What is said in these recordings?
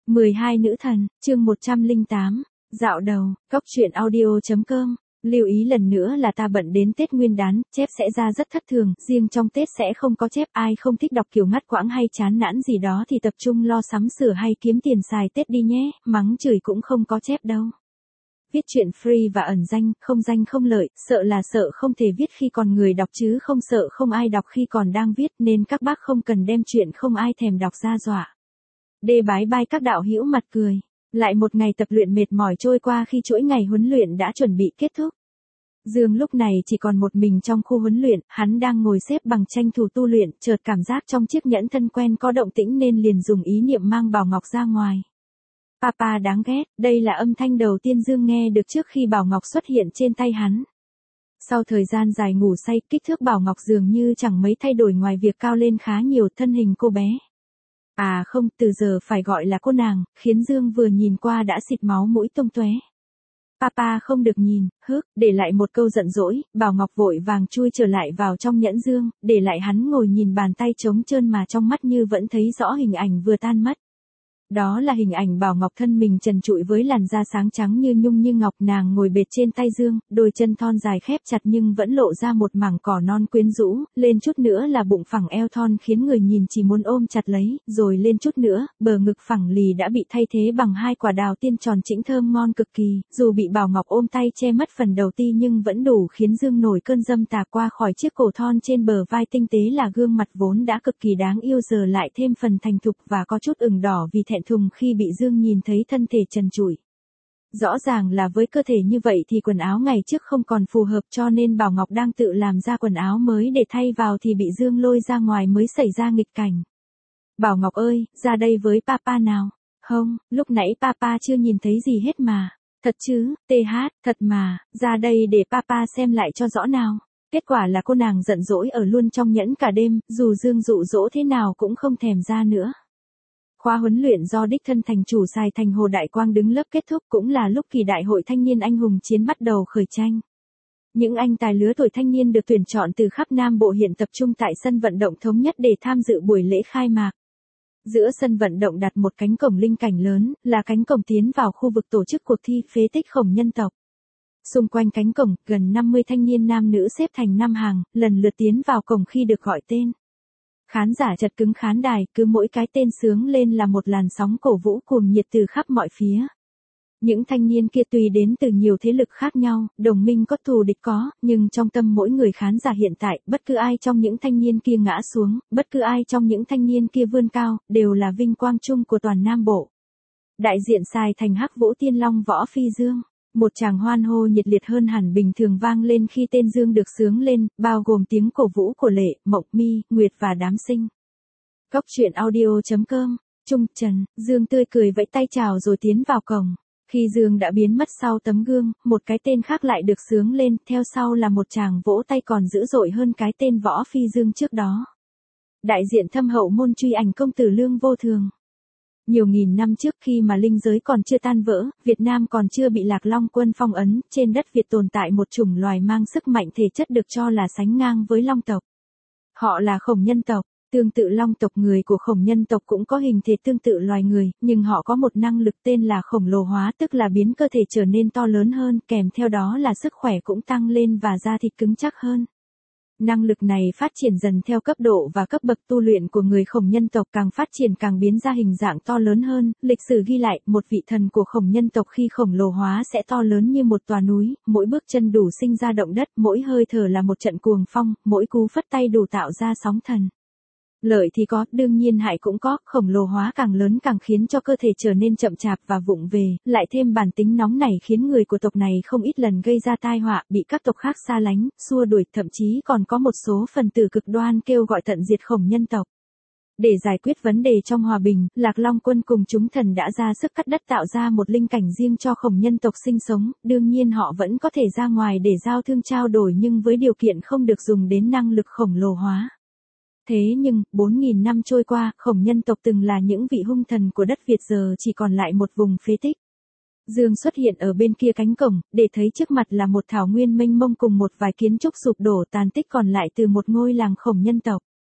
12 nữ thần, chương 108, dạo đầu, góc truyện audio.com. Lưu ý lần nữa là ta bận đến Tết Nguyên đán, chép sẽ ra rất thất thường, riêng trong Tết sẽ không có chép, ai không thích đọc kiểu ngắt quãng hay chán nản gì đó thì tập trung lo sắm sửa hay kiếm tiền xài Tết đi nhé, mắng chửi cũng không có chép đâu. Viết truyện free và ẩn danh, không danh không lợi, sợ là sợ không thể viết khi còn người đọc chứ không sợ không ai đọc khi còn đang viết, nên các bác không cần đem chuyện không ai thèm đọc ra dọa. Đê bái bai các đạo hữu mặt cười. Lại một ngày tập luyện mệt mỏi trôi qua khi chuỗi ngày huấn luyện đã chuẩn bị kết thúc. Dương lúc này chỉ còn một mình trong khu huấn luyện, hắn đang ngồi xếp bằng tranh thủ tu luyện, chợt cảm giác trong chiếc nhẫn thân quen có động tĩnh nên liền dùng ý niệm mang Bảo Ngọc ra ngoài. Papa đáng ghét, đây là âm thanh đầu tiên Dương nghe được trước khi Bảo Ngọc xuất hiện trên tay hắn. Sau thời gian dài ngủ say, kích thước Bảo Ngọc dường như chẳng mấy thay đổi ngoài việc cao lên khá nhiều, thân hình cô bé. À không, từ giờ phải gọi là cô nàng, khiến Dương vừa nhìn qua đã xịt máu mũi tung tóe. Papa không được nhìn, để lại một câu giận dỗi, Bảo Ngọc vội vàng chui trở lại vào trong nhẫn Dương, để lại hắn ngồi nhìn bàn tay trống trơn mà trong mắt như vẫn thấy rõ hình ảnh vừa tan mất. Đó là hình ảnh Bảo Ngọc thân mình trần trụi với làn da sáng trắng như nhung như ngọc, nàng ngồi bệt trên tay Dương, đôi chân thon dài khép chặt nhưng vẫn lộ ra một mảng cỏ non quyến rũ, lên chút nữa là bụng phẳng eo thon khiến người nhìn chỉ muốn ôm chặt lấy, rồi lên chút nữa, bờ ngực phẳng lì đã bị thay thế bằng hai quả đào tiên tròn chỉnh thơm ngon cực kỳ, dù bị Bảo Ngọc ôm tay che mất phần đầu ti nhưng vẫn đủ khiến Dương nổi cơn dâm tà qua khỏi chiếc cổ thon trên bờ vai tinh tế là gương mặt vốn đã cực kỳ đáng yêu giờ lại thêm phần thành thục và có chút ửng đỏ vì thẹn thùng khi bị Dương nhìn thấy thân thể trần trụi. Rõ ràng là với cơ thể như vậy thì quần áo ngày trước không còn phù hợp cho nên Bảo Ngọc đang tự làm ra quần áo mới để thay vào thì bị Dương lôi ra ngoài mới xảy ra nghịch cảnh. Bảo Ngọc ơi, ra đây với papa nào. Không, lúc nãy papa chưa nhìn thấy gì hết mà. Thật chứ, thật mà, ra đây để papa xem lại cho rõ nào. Kết quả là cô nàng giận dỗi ở luôn trong nhẫn cả đêm, dù Dương dụ dỗ thế nào cũng không thèm ra nữa. Khóa huấn luyện do đích thân thành chủ Sài Thành Hồ Đại Quang đứng lớp kết thúc cũng là lúc kỳ đại hội thanh niên anh hùng chiến bắt đầu khởi tranh. Những anh tài lứa tuổi thanh niên được tuyển chọn từ khắp Nam Bộ hiện tập trung tại sân vận động thống nhất để tham dự buổi lễ khai mạc. Giữa sân vận động đặt một cánh cổng linh cảnh lớn, là cánh cổng tiến vào khu vực tổ chức cuộc thi phế tích khổng nhân tộc. Xung quanh cánh cổng, gần 50 thanh niên nam nữ xếp thành 5 hàng, lần lượt tiến vào cổng khi được gọi tên. Khán giả chật cứng khán đài, cứ mỗi cái tên sướng lên là một làn sóng cổ vũ cuồng nhiệt từ khắp mọi phía. Những thanh niên kia tùy đến từ nhiều thế lực khác nhau, đồng minh có thù địch có, nhưng trong tâm mỗi người khán giả hiện tại, bất cứ ai trong những thanh niên kia ngã xuống, bất cứ ai trong những thanh niên kia vươn cao, đều là vinh quang chung của toàn Nam Bộ. Đại diện Sài Thành Hắc Vũ Tiên Long Võ Phi Dương. Một tràng hoan hô nhiệt liệt hơn hẳn bình thường vang lên khi tên Dương được xướng lên, bao gồm tiếng cổ vũ của Lệ, Mộng Mi, Nguyệt và đám sinh. Góc truyện audio.com, Trung Trần, Dương tươi cười vẫy tay chào rồi tiến vào cổng. Khi Dương đã biến mất sau tấm gương, một cái tên khác lại được xướng lên, theo sau là một tràng vỗ tay còn dữ dội hơn cái tên Võ Phi Dương trước đó. Đại diện thâm hậu môn truy ảnh công tử Lương Vô Thường. Nhiều nghìn năm trước khi mà linh giới còn chưa tan vỡ, Việt Nam còn chưa bị Lạc Long quân phong ấn, trên đất Việt tồn tại một chủng loài mang sức mạnh thể chất được cho là sánh ngang với Long tộc. Họ là Khổng nhân tộc, tương tự Long tộc, người của Khổng nhân tộc cũng có hình thể tương tự loài người, nhưng họ có một năng lực tên là khổng lồ hóa, tức là biến cơ thể trở nên to lớn hơn, kèm theo đó là sức khỏe cũng tăng lên và da thịt cứng chắc hơn. Năng lực này phát triển dần theo cấp độ và cấp bậc tu luyện của người Khổng nhân tộc, càng phát triển càng biến ra hình dạng to lớn hơn. Lịch sử ghi lại, một vị thần của Khổng nhân tộc khi khổng lồ hóa sẽ to lớn như một tòa núi, mỗi bước chân đủ sinh ra động đất, mỗi hơi thở là một trận cuồng phong, mỗi cú phất tay đủ tạo ra sóng thần. Lợi thì có, đương nhiên hại cũng có, khổng lồ hóa càng lớn càng khiến cho cơ thể trở nên chậm chạp và vụng về, lại thêm bản tính nóng nảy khiến người của tộc này không ít lần gây ra tai họa, bị các tộc khác xa lánh, xua đuổi, thậm chí còn có một số phần tử cực đoan kêu gọi tận diệt Khổng nhân tộc. Để giải quyết vấn đề trong hòa bình, Lạc Long quân cùng chúng thần đã ra sức cắt đất tạo ra một linh cảnh riêng cho Khổng nhân tộc sinh sống, đương nhiên họ vẫn có thể ra ngoài để giao thương trao đổi nhưng với điều kiện không được dùng đến năng lực khổng lồ hóa. Thế nhưng, 4.000 năm trôi qua, Khổng nhân tộc từng là những vị hung thần của đất Việt giờ chỉ còn lại một vùng phế tích. Dương xuất hiện ở bên kia cánh cổng, để thấy trước mặt là một thảo nguyên mênh mông cùng một vài kiến trúc sụp đổ tàn tích còn lại từ một ngôi làng Khổng nhân tộc.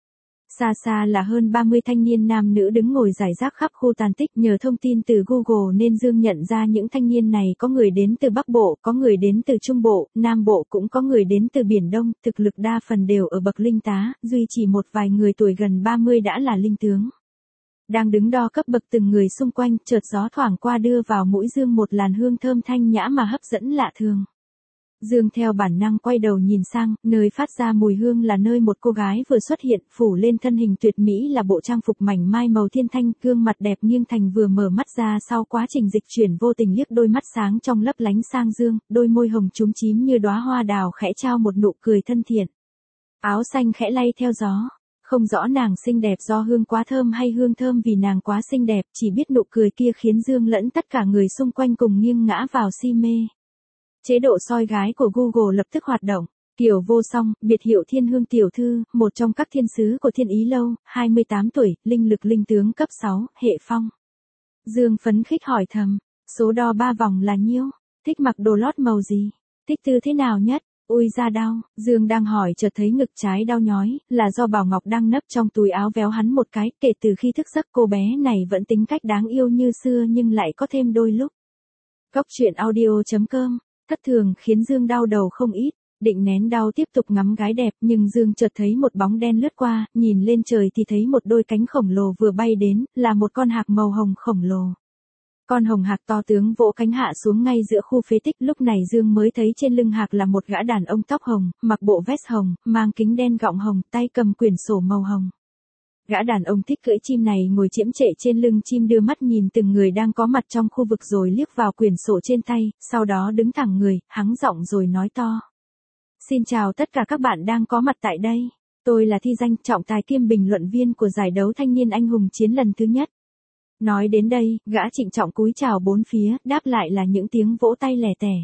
Xa xa là hơn 30 thanh niên nam nữ đứng ngồi rải rác khắp khu tàn tích, nhờ thông tin từ Google nên Dương nhận ra những thanh niên này có người đến từ Bắc Bộ, có người đến từ Trung Bộ, Nam Bộ, cũng có người đến từ Biển Đông, thực lực đa phần đều ở bậc linh tá, duy chỉ một vài người tuổi gần 30 đã là linh tướng. Đang đứng đo cấp bậc từng người xung quanh, chợt gió thoảng qua đưa vào mũi Dương một làn hương thơm thanh nhã mà hấp dẫn lạ thường. Dương theo bản năng quay đầu nhìn sang, nơi phát ra mùi hương là nơi một cô gái vừa xuất hiện, phủ lên thân hình tuyệt mỹ là bộ trang phục mảnh mai màu thiên thanh, gương mặt đẹp nghiêng thành vừa mở mắt ra sau quá trình dịch chuyển vô tình liếc đôi mắt sáng trong lấp lánh sang Dương, đôi môi hồng chúm chím như đóa hoa đào khẽ trao một nụ cười thân thiện. Áo xanh khẽ lay theo gió. Không rõ nàng xinh đẹp do hương quá thơm hay hương thơm vì nàng quá xinh đẹp, chỉ biết nụ cười kia khiến Dương lẫn tất cả người xung quanh cùng nghiêng ngã vào si mê. Chế độ soi gái của Google lập tức hoạt động. Kiều Vô Song, biệt hiệu Thiên Hương tiểu thư, một trong các thiên sứ của Thiên Ý Lâu, 28 tuổi, linh lực linh tướng cấp 6, hệ phong. Dương phấn khích hỏi thầm, số đo 3 vòng là nhiêu? Thích mặc đồ lót màu gì? Thích tư thế nào nhất? Ui da đau, Dương đang hỏi chợt thấy ngực trái đau nhói, là do Bảo Ngọc đang nấp trong túi áo véo hắn một cái, kể từ khi thức giấc cô bé này vẫn tính cách đáng yêu như xưa nhưng lại có thêm đôi lúc. Cóc truyện audio.com, thất thường khiến Dương đau đầu không ít, định nén đau tiếp tục ngắm gái đẹp nhưng Dương chợt thấy một bóng đen lướt qua, nhìn lên trời thì thấy một đôi cánh khổng lồ vừa bay đến, là một con hạc màu hồng khổng lồ. Con hồng hạc to tướng vỗ cánh hạ xuống ngay giữa khu phế tích, lúc này Dương mới thấy trên lưng hạc là một gã đàn ông tóc hồng, mặc bộ vest hồng, mang kính đen gọng hồng, tay cầm quyển sổ màu hồng. Gã đàn ông thích cưỡi chim này ngồi chiếm trệ trên lưng chim đưa mắt nhìn từng người đang có mặt trong khu vực rồi liếc vào quyển sổ trên tay, sau đó đứng thẳng người, hắng giọng rồi nói to. Xin chào tất cả các bạn đang có mặt tại đây. Tôi là Thi Danh, trọng tài kiêm bình luận viên của giải đấu thanh niên anh hùng chiến lần thứ nhất. Nói đến đây, gã trịnh trọng cúi chào bốn phía, đáp lại là những tiếng vỗ tay lẻ tẻ.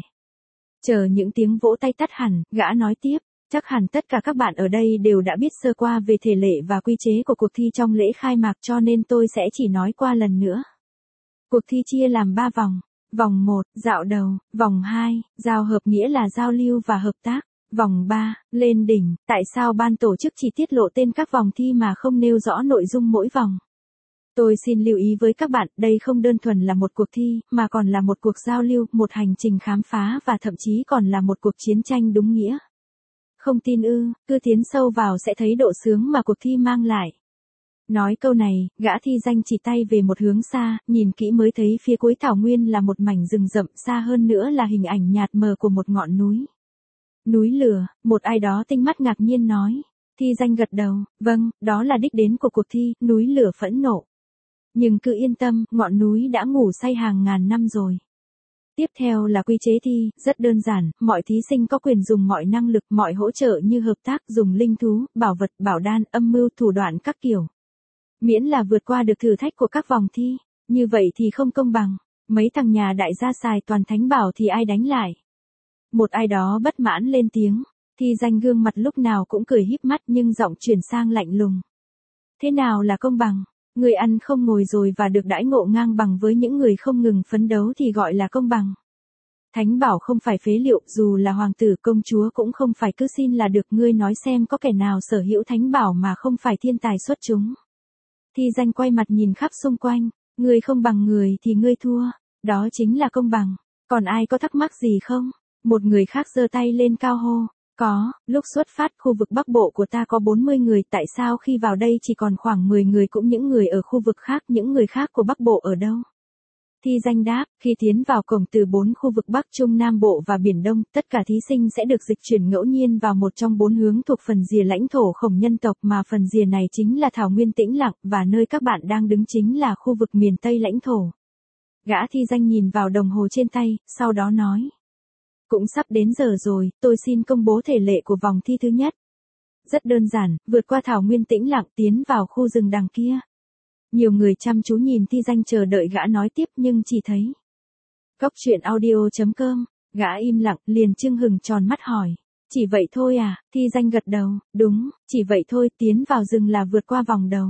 Chờ những tiếng vỗ tay tắt hẳn, gã nói tiếp, chắc hẳn tất cả các bạn ở đây đều đã biết sơ qua về thể lệ và quy chế của cuộc thi trong lễ khai mạc cho nên tôi sẽ chỉ nói qua lần nữa. Cuộc thi chia làm 3 vòng. Vòng 1, dạo đầu, vòng 2, giao hợp nghĩa là giao lưu và hợp tác. Vòng 3, lên đỉnh, tại sao ban tổ chức chỉ tiết lộ tên các vòng thi mà không nêu rõ nội dung mỗi vòng? Tôi xin lưu ý với các bạn, đây không đơn thuần là một cuộc thi, mà còn là một cuộc giao lưu, một hành trình khám phá và thậm chí còn là một cuộc chiến tranh đúng nghĩa. Không tin ư, cứ tiến sâu vào sẽ thấy độ sướng mà cuộc thi mang lại. Nói câu này, gã Thi Danh chỉ tay về một hướng xa, nhìn kỹ mới thấy phía cuối thảo nguyên là một mảnh rừng rậm, xa hơn nữa là hình ảnh nhạt mờ của một ngọn núi. Núi lửa, một ai đó tinh mắt ngạc nhiên nói. Thi Danh gật đầu, vâng, đó là đích đến của cuộc thi, núi lửa phẫn nộ. Nhưng cứ yên tâm, ngọn núi đã ngủ say hàng ngàn năm rồi. Tiếp theo là quy chế thi, rất đơn giản, mọi thí sinh có quyền dùng mọi năng lực, mọi hỗ trợ như hợp tác, dùng linh thú, bảo vật, bảo đan, âm mưu, thủ đoạn các kiểu. Miễn là vượt qua được thử thách của các vòng thi, như vậy thì không công bằng. Mấy thằng nhà đại gia xài toàn thánh bảo thì ai đánh lại. Một ai đó bất mãn lên tiếng, Thi Danh gương mặt lúc nào cũng cười híp mắt nhưng giọng chuyển sang lạnh lùng. Thế nào là công bằng? Người ăn không ngồi rồi và được đãi ngộ ngang bằng với những người không ngừng phấn đấu thì gọi là công bằng. Thánh bảo không phải phế liệu, dù là hoàng tử công chúa cũng không phải cứ xin là được. Ngươi nói xem có kẻ nào sở hữu thánh bảo mà không phải thiên tài xuất chúng. Thi Danh quay mặt nhìn khắp xung quanh, ngươi không bằng người thì ngươi thua, đó chính là công bằng. Còn ai có thắc mắc gì không? Một người khác giơ tay lên cao hô. Có, lúc xuất phát khu vực Bắc Bộ của ta có 40 người, tại sao khi vào đây chỉ còn khoảng 10 người, cũng những người ở khu vực khác, những người khác của Bắc Bộ ở đâu? Thi Danh đáp, khi tiến vào cổng từ 4 khu vực Bắc Trung Nam Bộ và Biển Đông, tất cả thí sinh sẽ được dịch chuyển ngẫu nhiên vào một trong 4 hướng thuộc phần rìa lãnh thổ Khổng nhân tộc, mà phần rìa này chính là thảo nguyên tĩnh lặng, và nơi các bạn đang đứng chính là khu vực miền Tây lãnh thổ. Gã Thi Danh nhìn vào đồng hồ trên tay, sau đó nói. Cũng sắp đến giờ rồi, tôi xin công bố thể lệ của vòng thi thứ nhất. Rất đơn giản, vượt qua thảo nguyên tĩnh lặng tiến vào khu rừng đằng kia. Nhiều người chăm chú nhìn Thi Danh chờ đợi gã nói tiếp nhưng chỉ thấy. Cóc truyện audio.com, gã im lặng, liền chưng hừng tròn mắt hỏi. Chỉ vậy thôi à? Thi Danh gật đầu, đúng, chỉ vậy thôi, tiến vào rừng là vượt qua vòng đầu.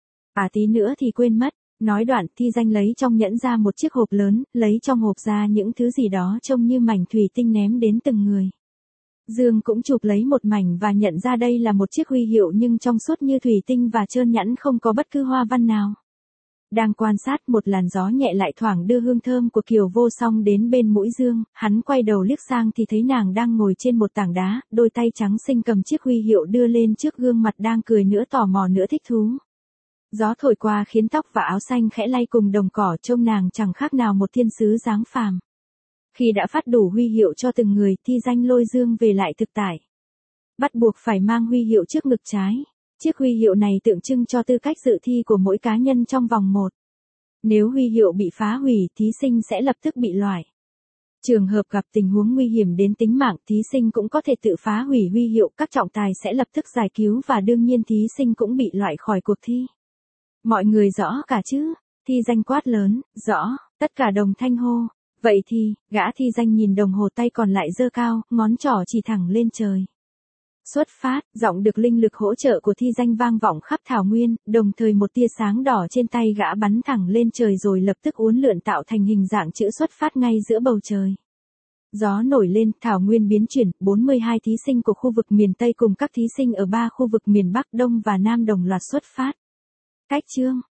À tí nữa thì quên mất. Nói đoạn, Thi Danh lấy trong nhẫn ra một chiếc hộp lớn, lấy trong hộp ra những thứ gì đó trông như mảnh thủy tinh ném đến từng người. Dương cũng chụp lấy một mảnh và nhận ra đây là một chiếc huy hiệu nhưng trong suốt như thủy tinh và trơn nhẵn không có bất cứ hoa văn nào. Đang quan sát một làn gió nhẹ lại thoảng đưa hương thơm của Kiều Vô Song đến bên mũi Dương, hắn quay đầu liếc sang thì thấy nàng đang ngồi trên một tảng đá, đôi tay trắng xinh cầm chiếc huy hiệu đưa lên trước gương mặt đang cười nửa tò mò nửa thích thú. Gió thổi qua khiến tóc và áo xanh khẽ lay cùng đồng cỏ, trông nàng chẳng khác nào một thiên sứ dáng phàm. Khi đã phát đủ huy hiệu cho từng người, Thi Danh lôi Dương về lại thực tại. Bắt buộc phải mang huy hiệu trước ngực trái. Chiếc huy hiệu này tượng trưng cho tư cách dự thi của mỗi cá nhân trong vòng 1. Nếu huy hiệu bị phá hủy, thí sinh sẽ lập tức bị loại. Trường hợp gặp tình huống nguy hiểm đến tính mạng, thí sinh cũng có thể tự phá hủy huy hiệu, các trọng tài sẽ lập tức giải cứu và đương nhiên thí sinh cũng bị loại khỏi cuộc thi. Mọi người rõ cả chứ? Thi Danh quát lớn. Rõ, tất cả đồng thanh hô. Vậy thì, gã Thi Danh nhìn đồng hồ tay còn lại giơ cao, ngón trỏ chỉ thẳng lên trời. Xuất phát, giọng được linh lực hỗ trợ của Thi Danh vang vọng khắp thảo nguyên, đồng thời một tia sáng đỏ trên tay gã bắn thẳng lên trời rồi lập tức uốn lượn tạo thành hình dạng chữ xuất phát ngay giữa bầu trời. Gió nổi lên, thảo nguyên biến chuyển, 42 thí sinh của khu vực miền Tây cùng các thí sinh ở 3 khu vực miền Bắc, Đông và Nam đồng loạt xuất phát. Cách chương